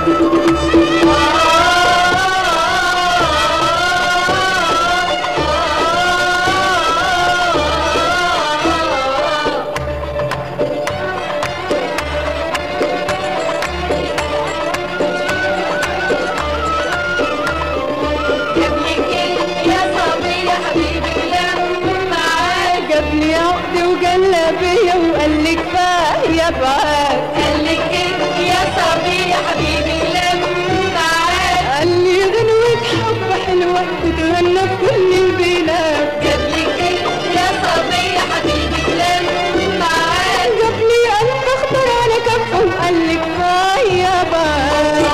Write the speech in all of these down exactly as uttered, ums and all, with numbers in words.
جابلي عقد وجلابية وقال لي كفاية بعاد. قال لك ايه يا صبي يا حبيبي لم معاك؟ قال لي غنوة حب حلوة تتغنى في كل البلاد. جابلك ايه يا صبي يا حبيبي لم معاك؟ جابلي قلب اخضر على كفه وقال لي كفاية بعاد.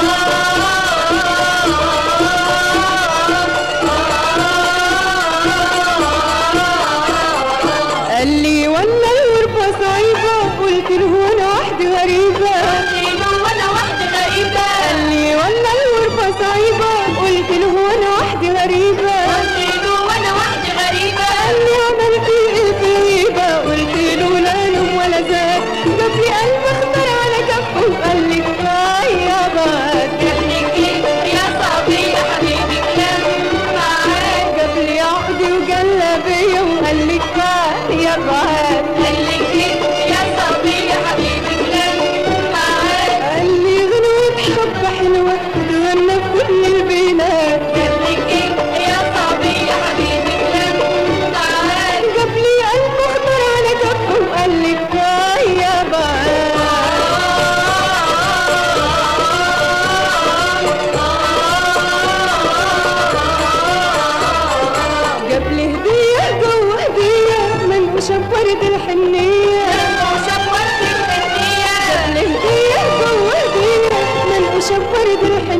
قال لي ولا الغربة صعيبة قلت له وانا واحدة غريبة. قلت له وانا واحدة غريبة. قال لي ولا الغربة صعيبة قلت له وانا واحدة غريبة. قلت له وانا واحدة غريبة. قال لي عملت ايه في الغيبة قلت له لا نوم ولا زاد. جاب لي قلب اخضر على كفه وقال لي كفاية بعد. جابلك ايه يا صبي يا حبيبي لم معاك؟ جاب لي عقد وجلابية وقال لي كفاية بعد. قال لك ايه يا صبي يا حبيبي لم معاك؟ قال لي غنوة حب حلوة تتغنى في كل البلاد. جابلك ايه يا صبي يا حبيبي لم معاك؟ جاب لي قلب اخضر على كفه وقال لي كفاية بعد. جاب لي هدية جوه هدية من مشبرة الحنية. وشبرت الحنية. جاب لي هدية جوه هدية من مشبرة الحنية.